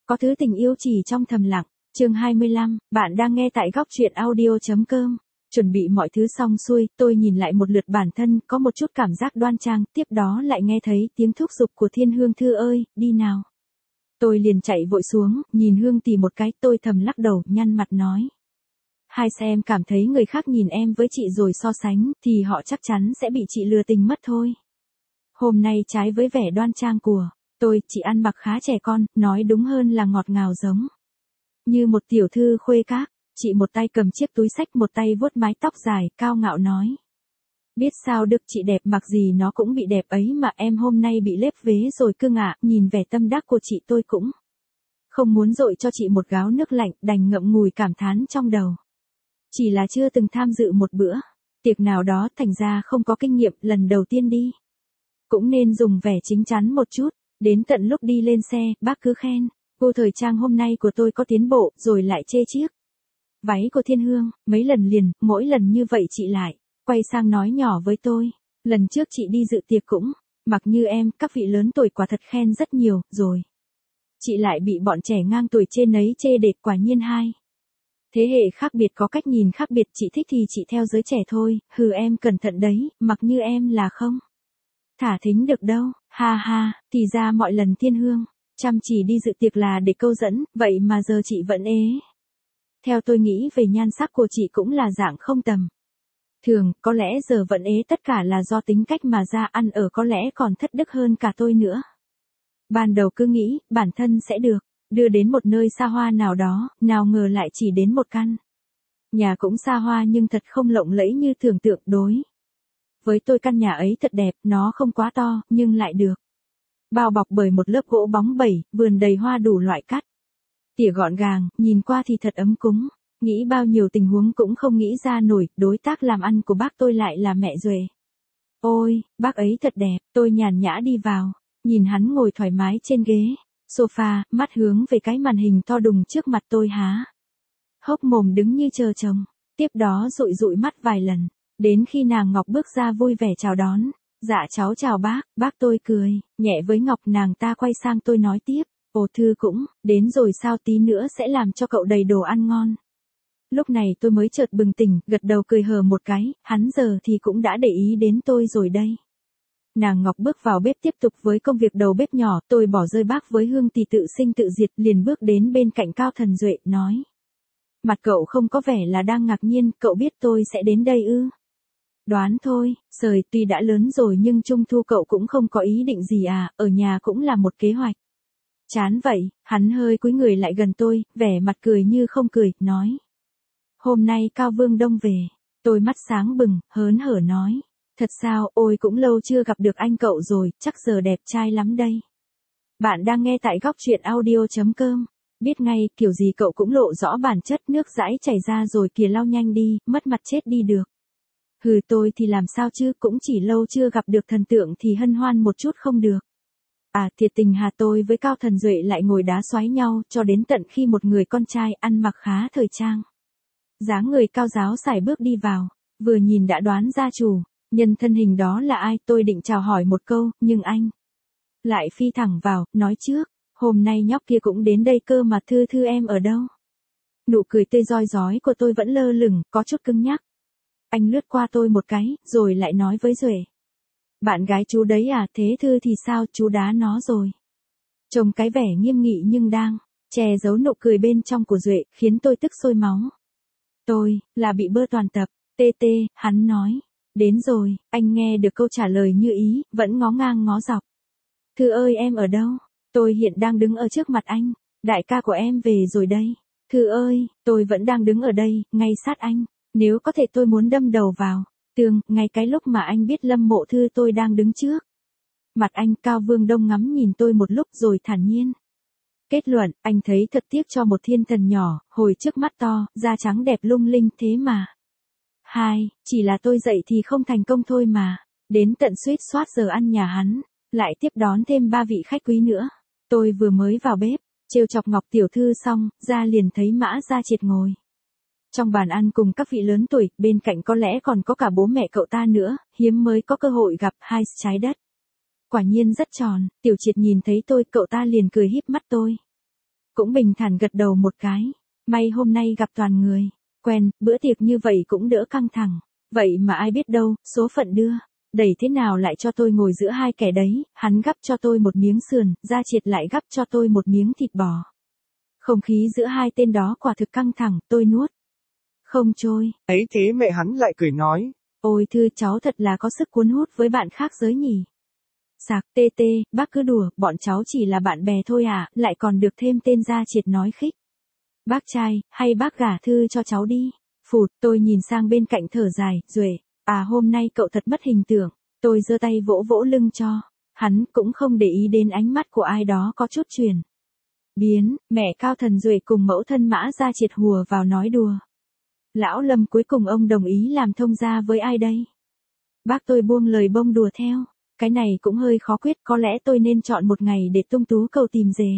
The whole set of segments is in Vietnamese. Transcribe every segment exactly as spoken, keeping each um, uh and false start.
Có thứ tình yêu chỉ trong thầm lặng. Chương hai mươi lăm, bạn đang nghe tại góc truyện audio.com. Chuẩn bị mọi thứ xong xuôi, tôi nhìn lại một lượt bản thân, có một chút cảm giác đoan trang, tiếp đó lại nghe thấy tiếng thúc giục của Thiên Hương Thư ơi, đi nào. Tôi liền chạy vội xuống, nhìn Hương Tỷ một cái, tôi thầm lắc đầu, nhăn mặt nói. Hai em cảm thấy người khác nhìn em với chị rồi so sánh, thì họ chắc chắn sẽ bị chị lừa tình mất thôi. Hôm nay trái với vẻ đoan trang của tôi, chị ăn mặc khá trẻ con, nói đúng hơn là ngọt ngào giống như một tiểu thư khuê các. Chị một tay cầm chiếc túi xách, một tay vuốt mái tóc dài, cao ngạo nói. Biết sao được, chị đẹp mặc gì nó cũng bị đẹp ấy mà, em hôm nay bị lép vế rồi cưng ạ. Nhìn vẻ tâm đắc của chị tôi cũng không muốn dội cho chị một gáo nước lạnh, đành ngậm ngùi cảm thán trong đầu. Chỉ là chưa từng tham dự một bữa tiệc nào đó, thành ra không có kinh nghiệm, lần đầu tiên đi cũng nên dùng vẻ chính chắn một chút. Đến tận lúc đi lên xe, bác cứ khen cô thời trang hôm nay của tôi có tiến bộ, rồi lại chê chiếc váy của Thiên Hương. Mấy lần liền, mỗi lần như vậy chị lại quay sang nói nhỏ với tôi. Lần trước chị đi dự tiệc cũng mặc như em, các vị lớn tuổi quả thật khen rất nhiều, rồi chị lại bị bọn trẻ ngang tuổi trên ấy chê đệt, quả nhiên hai thế hệ khác biệt có cách nhìn khác biệt, chị thích thì chị theo giới trẻ thôi, hừ em cẩn thận đấy, mặc như em là không thả thính được đâu, ha ha. Thì ra mọi lần Thiên Hương chăm chỉ đi dự tiệc là để câu dẫn, vậy mà giờ chị vẫn ế. Theo tôi nghĩ về nhan sắc của chị cũng là dạng không tầm thường, có lẽ giờ vẫn ế tất cả là do tính cách mà ra, ăn ở có lẽ còn thất đức hơn cả tôi nữa. Ban đầu cứ nghĩ bản thân sẽ được đưa đến một nơi xa hoa nào đó, nào ngờ lại chỉ đến một căn nhà cũng xa hoa nhưng thật không lộng lẫy như tưởng tượng. Đối với tôi căn nhà ấy thật đẹp, nó không quá to, nhưng lại được bao bọc bởi một lớp gỗ bóng bẩy, vườn đầy hoa đủ loại cắt tỉa gọn gàng, nhìn qua thì thật ấm cúng. Nghĩ bao nhiêu tình huống cũng không nghĩ ra nổi, đối tác làm ăn của bác tôi lại là mẹ Duệ. Ôi, bác ấy thật đẹp, tôi nhàn nhã đi vào, nhìn hắn ngồi thoải mái trên ghế sofa, mắt hướng về cái màn hình to đùng trước mặt tôi, há hốc mồm đứng như chờ chồng. Tiếp đó dụi dụi mắt vài lần, đến khi nàng Ngọc bước ra vui vẻ chào đón. Dạ cháu chào bác. Bác tôi cười nhẹ với Ngọc, nàng ta quay sang tôi nói tiếp. Ồ Thư cũng đến rồi sao, tí nữa sẽ làm cho cậu đầy đồ ăn ngon. Lúc này tôi mới chợt bừng tỉnh, gật đầu cười hờ một cái, hắn giờ thì cũng đã để ý đến tôi rồi đây. Nàng Ngọc bước vào bếp tiếp tục với công việc đầu bếp nhỏ, tôi bỏ rơi bác với Hương Tỷ tự sinh tự diệt, liền bước đến bên cạnh Cao Thần Duệ, nói. Mặt cậu không có vẻ là đang ngạc nhiên, cậu biết tôi sẽ đến đây ư? Đoán thôi, Sời tuy đã lớn rồi nhưng Trung Thu cậu cũng không có ý định gì à, ở nhà cũng là một kế hoạch. Chán vậy, hắn hơi cúi người lại gần tôi, vẻ mặt cười như không cười, nói. Hôm nay Cao Vương Đông về. Tôi mắt sáng bừng, hớn hở nói. Thật sao, ôi cũng lâu chưa gặp được anh cậu rồi, chắc giờ đẹp trai lắm đây. Bạn đang nghe tại góc truyện audio.com. Biết ngay, kiểu gì cậu cũng lộ rõ bản chất, nước dãi chảy ra rồi kìa, lau nhanh đi, mất mặt chết đi được. Hừ tôi thì làm sao chứ, cũng chỉ lâu chưa gặp được thần tượng thì hân hoan một chút không được. À thiệt tình hà, tôi với Cao Thần Duệ lại ngồi đá xoáy nhau, cho đến tận khi một người con trai ăn mặc khá thời trang, dáng người cao giáo sải bước đi vào, vừa nhìn đã đoán ra chủ nhân thân hình đó là ai. Tôi định chào hỏi một câu, nhưng anh lại phi thẳng vào, nói trước, hôm nay nhóc kia cũng đến đây cơ mà, Thư Thư em ở đâu? Nụ cười tươi rói rói của tôi vẫn lơ lửng, có chút cứng nhắc. Anh lướt qua tôi một cái, rồi lại nói với Duệ. Bạn gái chú đấy à, thế Thư thì sao, chú đá nó rồi? Trông cái vẻ nghiêm nghị nhưng đang che giấu nụ cười bên trong của Duệ, khiến tôi tức sôi máu. Tôi, là bị bơ toàn tập, tê tê, hắn nói. Đến rồi, anh nghe được câu trả lời như ý, vẫn ngó ngang ngó dọc. Thư ơi em ở đâu? Tôi hiện đang đứng ở trước mặt anh, đại ca của em về rồi đây. Thư ơi, tôi vẫn đang đứng ở đây, ngay sát anh, nếu có thể tôi muốn đâm đầu vào tường, ngay cái lúc mà anh biết Lâm Mộ Thư tôi đang đứng trước mặt anh. Cao Vương Đông ngắm nhìn tôi một lúc rồi thản nhiên kết luận, anh thấy thật tiếc cho một thiên thần nhỏ, hồi trước mắt to, da trắng đẹp lung linh thế mà. Hai, chỉ là tôi dậy thì không thành công thôi mà. Đến tận suýt soát giờ ăn nhà hắn, lại tiếp đón thêm ba vị khách quý nữa. Tôi vừa mới vào bếp, trêu chọc Ngọc tiểu thư xong, ra liền thấy Mã Gia Triệt ngồi trong bàn ăn cùng các vị lớn tuổi, bên cạnh có lẽ còn có cả bố mẹ cậu ta nữa, hiếm mới có cơ hội gặp hai trái đất. Quả nhiên rất tròn, Tiểu Triệt nhìn thấy tôi, cậu ta liền cười híp mắt tôi. cũng bình thản gật đầu một cái. May hôm nay gặp toàn người quen, bữa tiệc như vậy cũng đỡ căng thẳng. Vậy mà ai biết đâu, số phận đưa. Đẩy thế nào lại cho tôi ngồi giữa hai kẻ đấy, hắn gắp cho tôi một miếng sườn, Gia Triệt lại gắp cho tôi một miếng thịt bò. Không khí giữa hai tên đó quả thực căng thẳng, tôi nuốt không trôi. Ấy thế mẹ hắn lại cười nói. Ôi thưa cháu thật là có sức cuốn hút với bạn khác giới nhỉ. Sạc tê tê, bác cứ đùa, bọn cháu chỉ là bạn bè thôi à, lại còn được thêm tên Gia Triệt nói khích. Bác trai, hay bác gả Thư cho cháu đi. Phụt, tôi nhìn sang bên cạnh thở dài, Duệ, à hôm nay cậu thật mất hình tượng. Tôi giơ tay vỗ vỗ lưng cho. Hắn cũng không để ý đến ánh mắt của ai đó có chút chuyển biến, mẹ Cao Thần Duệ cùng mẫu thân Mã Gia Triệt hùa vào nói đùa. Lão Lâm cuối cùng ông đồng ý làm thông gia với ai đây? Bác tôi buông lời bông đùa theo. Cái này cũng hơi khó quyết, có lẽ tôi nên chọn một ngày để tung tú cầu tìm dề.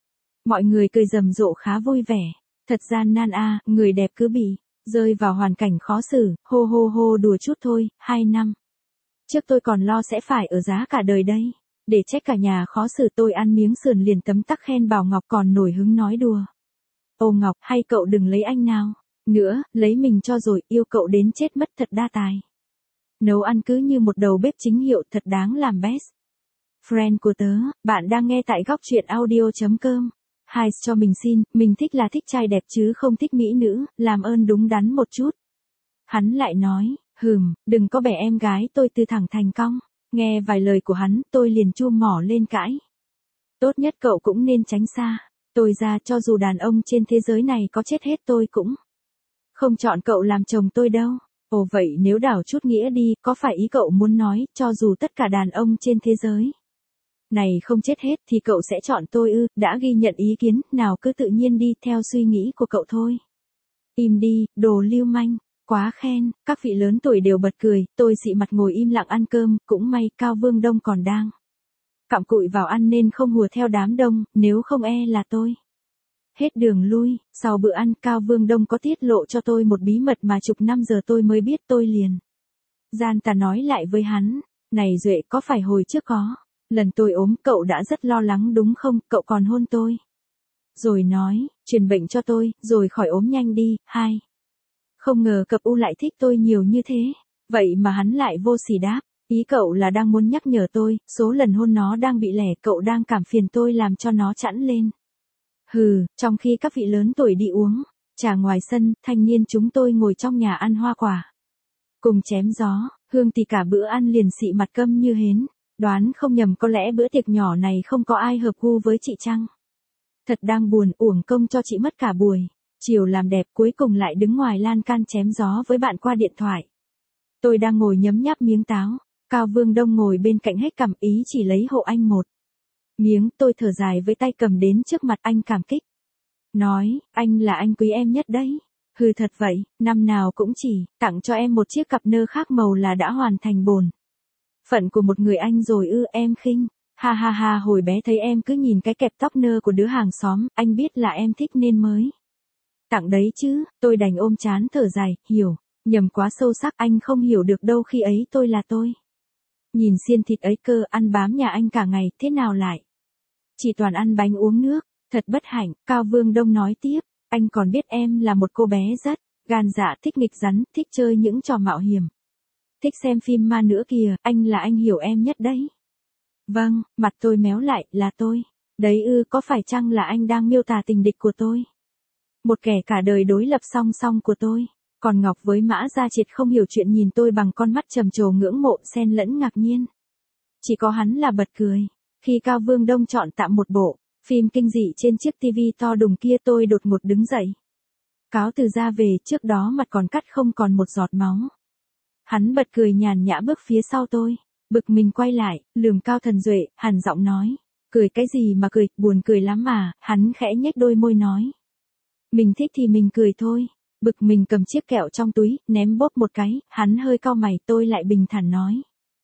Mọi người cười rầm rộ khá vui vẻ. Thật gian nan a, người đẹp cứ bị rơi vào hoàn cảnh khó xử, hô hô hô đùa chút thôi, hai năm. Trước tôi còn lo sẽ phải ở giá cả đời đây. Để trách cả nhà khó xử tôi ăn miếng sườn liền tấm tắc khen bảo Ngọc còn nổi hứng nói đùa. Ô Ngọc, hay cậu đừng lấy anh nào nữa, lấy mình cho rồi, yêu cậu đến chết mất thật đa tài. Nấu ăn cứ như một đầu bếp chính hiệu thật đáng làm best. Friend của tớ, bạn đang nghe tại góc truyện audio.com. Hai cho mình xin, mình thích là thích trai đẹp chứ không thích mỹ nữ, làm ơn đúng đắn một chút. Hắn lại nói, hừm, đừng có bẻ em gái tôi từ thẳng thành cong. Nghe vài lời của hắn, tôi liền chua mỏ lên cãi. Tốt nhất cậu cũng nên tránh xa. Tôi ra cho dù đàn ông trên thế giới này có chết hết tôi cũng không chọn cậu làm chồng tôi đâu. Ồ vậy nếu đảo chút nghĩa đi, có phải ý cậu muốn nói, cho dù tất cả đàn ông trên thế giới này không chết hết thì cậu sẽ chọn tôi ư? Đã ghi nhận ý kiến, nào cứ tự nhiên đi theo suy nghĩ của cậu thôi. Im đi, đồ lưu manh. Quá khen, các vị lớn tuổi đều bật cười, tôi xị mặt ngồi im lặng ăn cơm, cũng may Cao Vương Đông còn đang cặm cụi vào ăn nên không hùa theo đám đông, nếu không e là tôi hết đường lui. Sau bữa ăn, Cao Vương Đông có tiết lộ cho tôi một bí mật mà chục năm giờ tôi mới biết, tôi liền gian tà nói lại với hắn. Này Duệ, có phải hồi trước có lần tôi ốm cậu đã rất lo lắng đúng không, cậu còn hôn tôi rồi nói, truyền bệnh cho tôi, rồi khỏi ốm nhanh đi. Hai, không ngờ cặp U lại thích tôi nhiều như thế. Vậy mà hắn lại vô sỉ đáp, ý cậu là đang muốn nhắc nhở tôi, số lần hôn nó đang bị lẻ, cậu đang cảm phiền tôi làm cho nó chẵn lên. Hừ, trong khi các vị lớn tuổi đi uống trà ngoài sân, thanh niên chúng tôi ngồi trong nhà ăn hoa quả cùng chém gió, Hương thì cả bữa ăn liền xị mặt câm như hến. Đoán không nhầm có lẽ bữa tiệc nhỏ này không có ai hợp gu với chị chăng? Thật đang buồn, uổng công cho chị mất cả buổi chiều làm đẹp, cuối cùng lại đứng ngoài lan can chém gió với bạn qua điện thoại. Tôi đang ngồi nhấm nháp miếng táo, Cao Vương Đông ngồi bên cạnh hết cầm ý chỉ lấy hộ anh một miếng. Tôi thở dài với tay cầm đến trước mặt anh cảm kích. Nói, anh là anh quý em nhất đấy. Hừ thật vậy, năm nào cũng chỉ tặng cho em một chiếc cặp nơ khác màu là đã hoàn thành bổn phận của một người anh rồi ư? Em khinh. Ha ha ha, hồi bé thấy em cứ nhìn cái kẹp tóc nơ của đứa hàng xóm, anh biết là em thích nên mới tặng đấy chứ. Tôi đành ôm chán thở dài, hiểu, nhầm quá sâu sắc, anh không hiểu được đâu, khi ấy tôi là tôi. Nhìn xiên thịt ấy cơ, ăn bám nhà anh cả ngày, thế nào lại chỉ toàn ăn bánh uống nước, thật bất hạnh. Cao Vương Đông nói tiếp, anh còn biết em là một cô bé rất gan dạ, thích nghịch rắn, thích chơi những trò mạo hiểm, thích xem phim ma nữa kìa, anh là anh hiểu em nhất đấy. Vâng, mặt tôi méo lại, là tôi đấy ư? Có phải chăng là anh đang miêu tả tình địch của tôi? Một kẻ cả đời đối lập song song của tôi. Còn Ngọc với Mã Gia Triệt không hiểu chuyện, nhìn tôi bằng con mắt trầm trồ ngưỡng mộ xen lẫn ngạc nhiên. Chỉ có hắn là bật cười. Khi Cao Vương Đông chọn tạm một bộ phim kinh dị trên chiếc tivi to đùng kia, tôi đột ngột đứng dậy, cáo từ ra về, trước đó mặt còn cắt không còn một giọt máu. Hắn bật cười nhàn nhã bước phía sau tôi, bực mình quay lại, lườm Cao Thần Duệ, hằn giọng nói, cười cái gì mà cười, buồn cười lắm mà. Hắn khẽ nhếch đôi môi nói, mình thích thì mình cười thôi. Bực mình cầm chiếc kẹo trong túi, ném bốp một cái. Hắn hơi cau mày, tôi lại bình thản nói,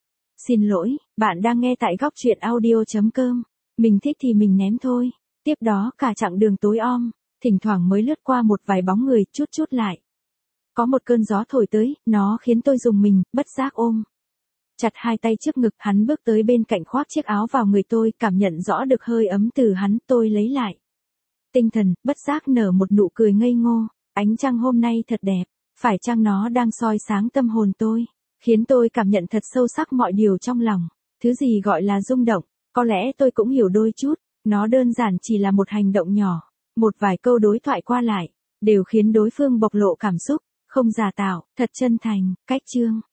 xin lỗi, bạn đang nghe tại góc truyện audio.com. Mình thích thì mình ném thôi. Tiếp đó cả chặng đường tối om, thỉnh thoảng mới lướt qua một vài bóng người, chút chút lại. Có một cơn gió thổi tới, nó khiến tôi rùng mình, bất giác ôm chặt hai tay trước ngực. Hắn bước tới bên cạnh khoác chiếc áo vào người tôi, cảm nhận rõ được hơi ấm từ hắn. Tôi lấy lại tinh thần, bất giác nở một nụ cười ngây ngô. Ánh trăng hôm nay thật đẹp, phải chăng nó đang soi sáng tâm hồn tôi, khiến tôi cảm nhận thật sâu sắc mọi điều trong lòng. Thứ gì gọi là rung động, có lẽ tôi cũng hiểu đôi chút, nó đơn giản chỉ là một hành động nhỏ, một vài câu đối thoại qua lại, đều khiến đối phương bộc lộ cảm xúc, không giả tạo, thật chân thành. Cách chương